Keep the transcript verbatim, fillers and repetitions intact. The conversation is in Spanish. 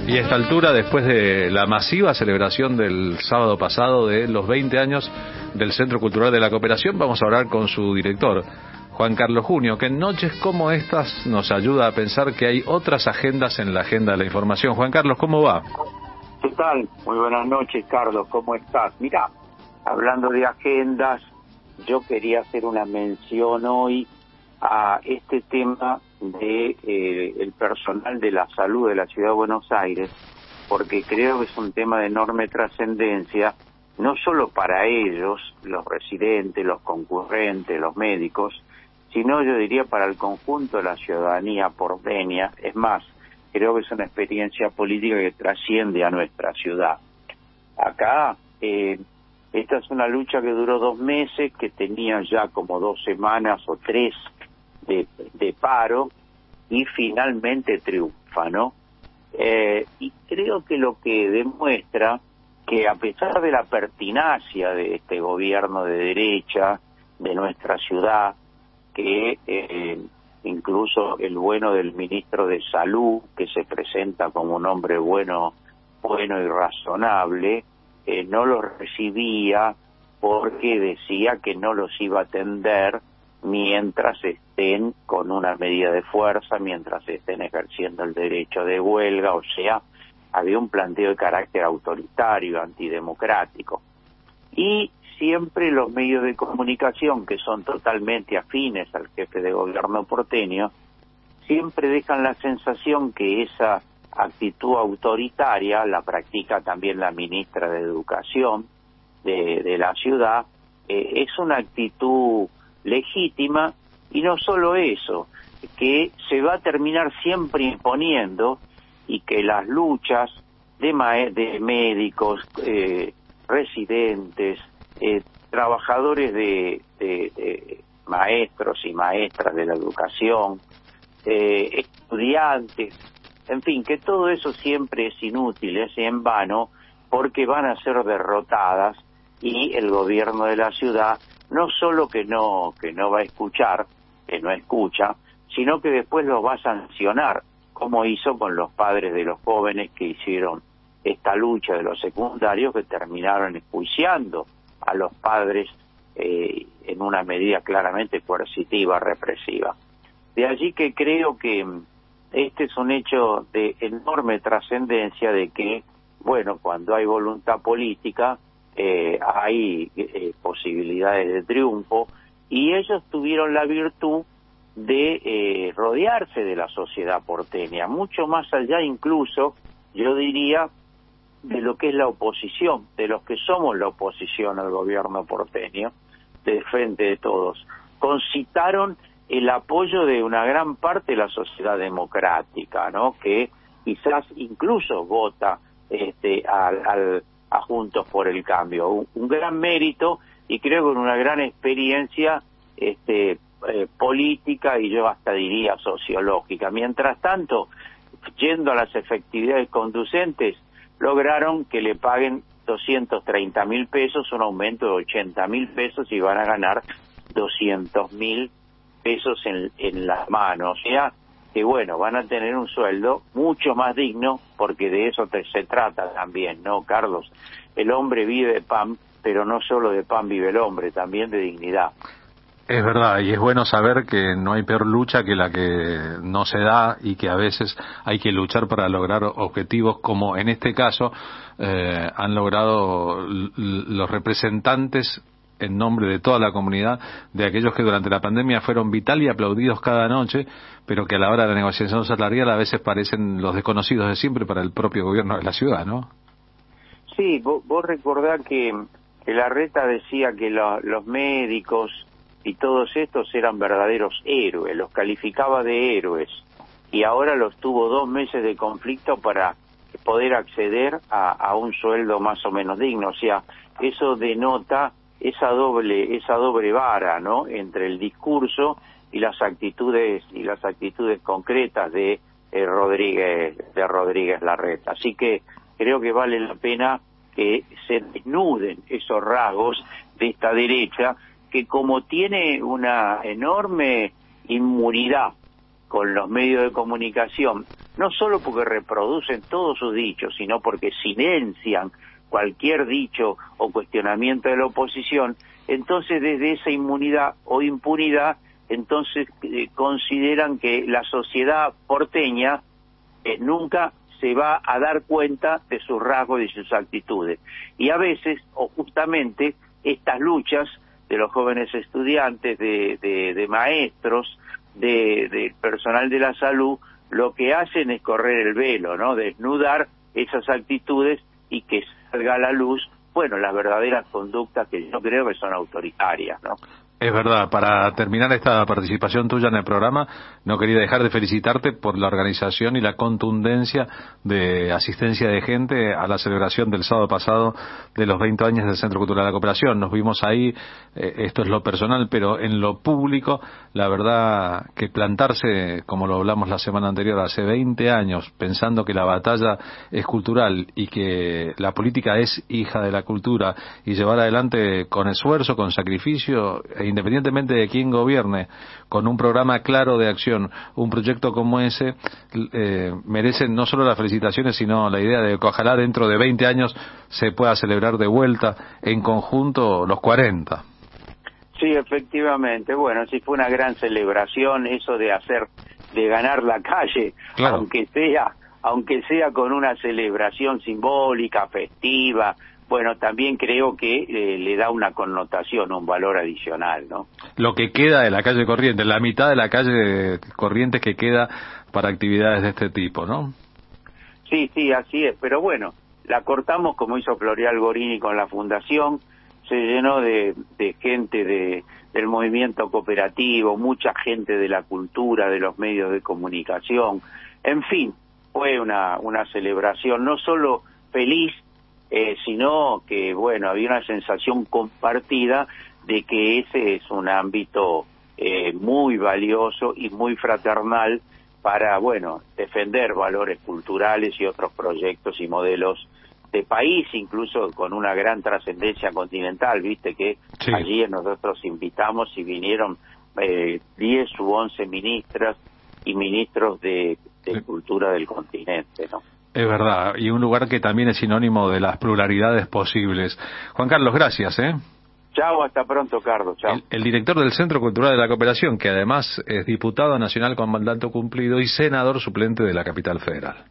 Y a esta altura, después de la masiva celebración del sábado pasado de los veinte años del Centro Cultural de la Cooperación, vamos a hablar con su director, Juan Carlos Junio, que en noches como estas nos ayuda a pensar que hay otras agendas en la agenda de la información. Juan Carlos, ¿cómo va? ¿Qué tal? Muy buenas noches, Carlos, ¿cómo estás? Mirá, hablando de agendas, yo quería hacer una mención hoy a este tema de eh, el personal de la salud de la Ciudad de Buenos Aires, porque creo que es un tema de enorme trascendencia, no solo para ellos, los residentes, los concurrentes, los médicos, sino yo diría para el conjunto de la ciudadanía porteña. Es más, creo que es una experiencia política que trasciende a nuestra ciudad. Acá, eh, esta es una lucha que duró dos meses, que tenía ya como dos semanas o tres de, de paro, y finalmente triunfa, ¿no? Eh, y creo que lo que demuestra que a pesar de la pertinacia de este gobierno de derecha, de nuestra ciudad, que eh, incluso el bueno del ministro de Salud, que se presenta como un hombre bueno, bueno y razonable, eh, no los recibía porque decía que no los iba a atender mientras estén con una medida de fuerza, mientras estén ejerciendo el derecho de huelga. O sea, había un planteo de carácter autoritario, antidemocrático. Y siempre los medios de comunicación, que son totalmente afines al jefe de gobierno porteño, siempre dejan la sensación que esa actitud autoritaria la practica también la ministra de Educación de, de la ciudad. Eh, es una actitud legítima, y no solo eso, que se va a terminar siempre imponiendo, y que las luchas de, ma de médicos, eh, residentes, eh, trabajadores de, de, de maestros y maestras de la educación, eh, estudiantes, en fin, que todo eso siempre es inútil, es en vano, porque van a ser derrotadas, y el gobierno de la ciudad no solo que no que no va a escuchar, que no escucha, sino que después los va a sancionar, como hizo con los padres de los jóvenes que hicieron esta lucha de los secundarios, que terminaron enjuiciando a los padres eh, en una medida claramente coercitiva, represiva. De allí que creo que este es un hecho de enorme trascendencia, de que, bueno, cuando hay voluntad política, eh, hay eh, posibilidades de triunfo, y ellos tuvieron la virtud de eh, rodearse de la sociedad porteña, mucho más allá incluso, yo diría, de lo que es la oposición, de los que somos la oposición al gobierno porteño, de frente de todos. Concitaron el apoyo de una gran parte de la sociedad democrática, ¿no?, que quizás incluso vota este, al, al, a Juntos por el Cambio. Un, un gran mérito, y creo que una gran experiencia este, eh, política, y yo hasta diría sociológica. Mientras tanto, yendo a las efectividades conducentes, lograron que le paguen doscientos treinta mil pesos, un aumento de ochenta mil pesos, y van a ganar doscientos mil pesos en, en las manos. O sea, que bueno, van a tener un sueldo mucho más digno, porque de eso te, se trata también, ¿no, Carlos? El hombre vive de pan, pero no solo de pan vive el hombre, también de dignidad. Es verdad, y es bueno saber que no hay peor lucha que la que no se da, y que a veces hay que luchar para lograr objetivos como en este caso eh, han logrado los representantes en nombre de toda la comunidad, de aquellos que durante la pandemia fueron vital y aplaudidos cada noche, pero que a la hora de la negociación salarial a veces parecen los desconocidos de siempre para el propio gobierno de la ciudad, ¿no? Sí, vos, vos recordás que, que Larreta decía que lo, los médicos y todos estos eran verdaderos héroes, los calificaba de héroes, y ahora los tuvo dos meses de conflicto para poder acceder a, a un sueldo más o menos digno. O sea, eso denota esa doble esa doble vara, ¿no?, entre el discurso y las actitudes y las actitudes concretas de eh, Rodríguez de Rodríguez Larreta. Así que creo que vale la pena que se desnuden esos rasgos de esta derecha, que como tiene una enorme inmunidad con los medios de comunicación, no solo porque reproducen todos sus dichos, sino porque silencian cualquier dicho o cuestionamiento de la oposición, entonces desde esa inmunidad o impunidad, entonces eh, consideran que la sociedad porteña eh, nunca se va a dar cuenta de sus rasgos y sus actitudes. Y a veces, o justamente, estas luchas de los jóvenes estudiantes, de, de, de maestros, de, de personal de la salud, lo que hacen es correr el velo, ¿no? Desnudar esas actitudes y que salga a la luz, bueno, las verdaderas conductas que yo creo que son autoritarias, ¿no? Es verdad. Para terminar esta participación tuya en el programa, no quería dejar de felicitarte por la organización y la contundencia de asistencia de gente a la celebración del sábado pasado de los veinte años del Centro Cultural de la Cooperación. Nos vimos ahí, eh, esto es lo personal, pero en lo público, la verdad que plantarse, como lo hablamos la semana anterior, hace veinte años, pensando que la batalla es cultural y que la política es hija de la cultura, y llevar adelante con esfuerzo, con sacrificio, e independientemente de quién gobierne, con un programa claro de acción, un proyecto como ese, eh, merecen no solo las felicitaciones, sino la idea de que ojalá dentro de veinte años se pueda celebrar de vuelta en conjunto los cuarenta. Sí, efectivamente. Bueno, sí fue una gran celebración eso de hacer, de ganar la calle, claro. aunque sea, aunque sea con una celebración simbólica, festiva. Bueno, también creo que eh, le da una connotación, un valor adicional, ¿no? Lo que queda de la calle Corrientes, la mitad de la calle Corrientes que queda para actividades de este tipo, ¿no? Sí, sí, así es, pero bueno, la cortamos como hizo Floreal Gorini con la fundación, se llenó de, de gente de, del movimiento cooperativo, mucha gente de la cultura, de los medios de comunicación, en fin, fue una, una celebración no solo feliz, Eh, sino que, bueno, había una sensación compartida de que ese es un ámbito eh, muy valioso y muy fraternal para, bueno, defender valores culturales y otros proyectos y modelos de país, incluso con una gran trascendencia continental, viste que sí. Allí nosotros invitamos y vinieron eh, diez u once ministras y ministros de, de sí. cultura del continente, ¿no? Es verdad, y un lugar que también es sinónimo de las pluralidades posibles. Juan Carlos, gracias, ¿eh? Chao, hasta pronto, Carlos, chao. El, el director del Centro Cultural de la Cooperación, que además es diputado nacional con mandato cumplido y senador suplente de la Capital Federal.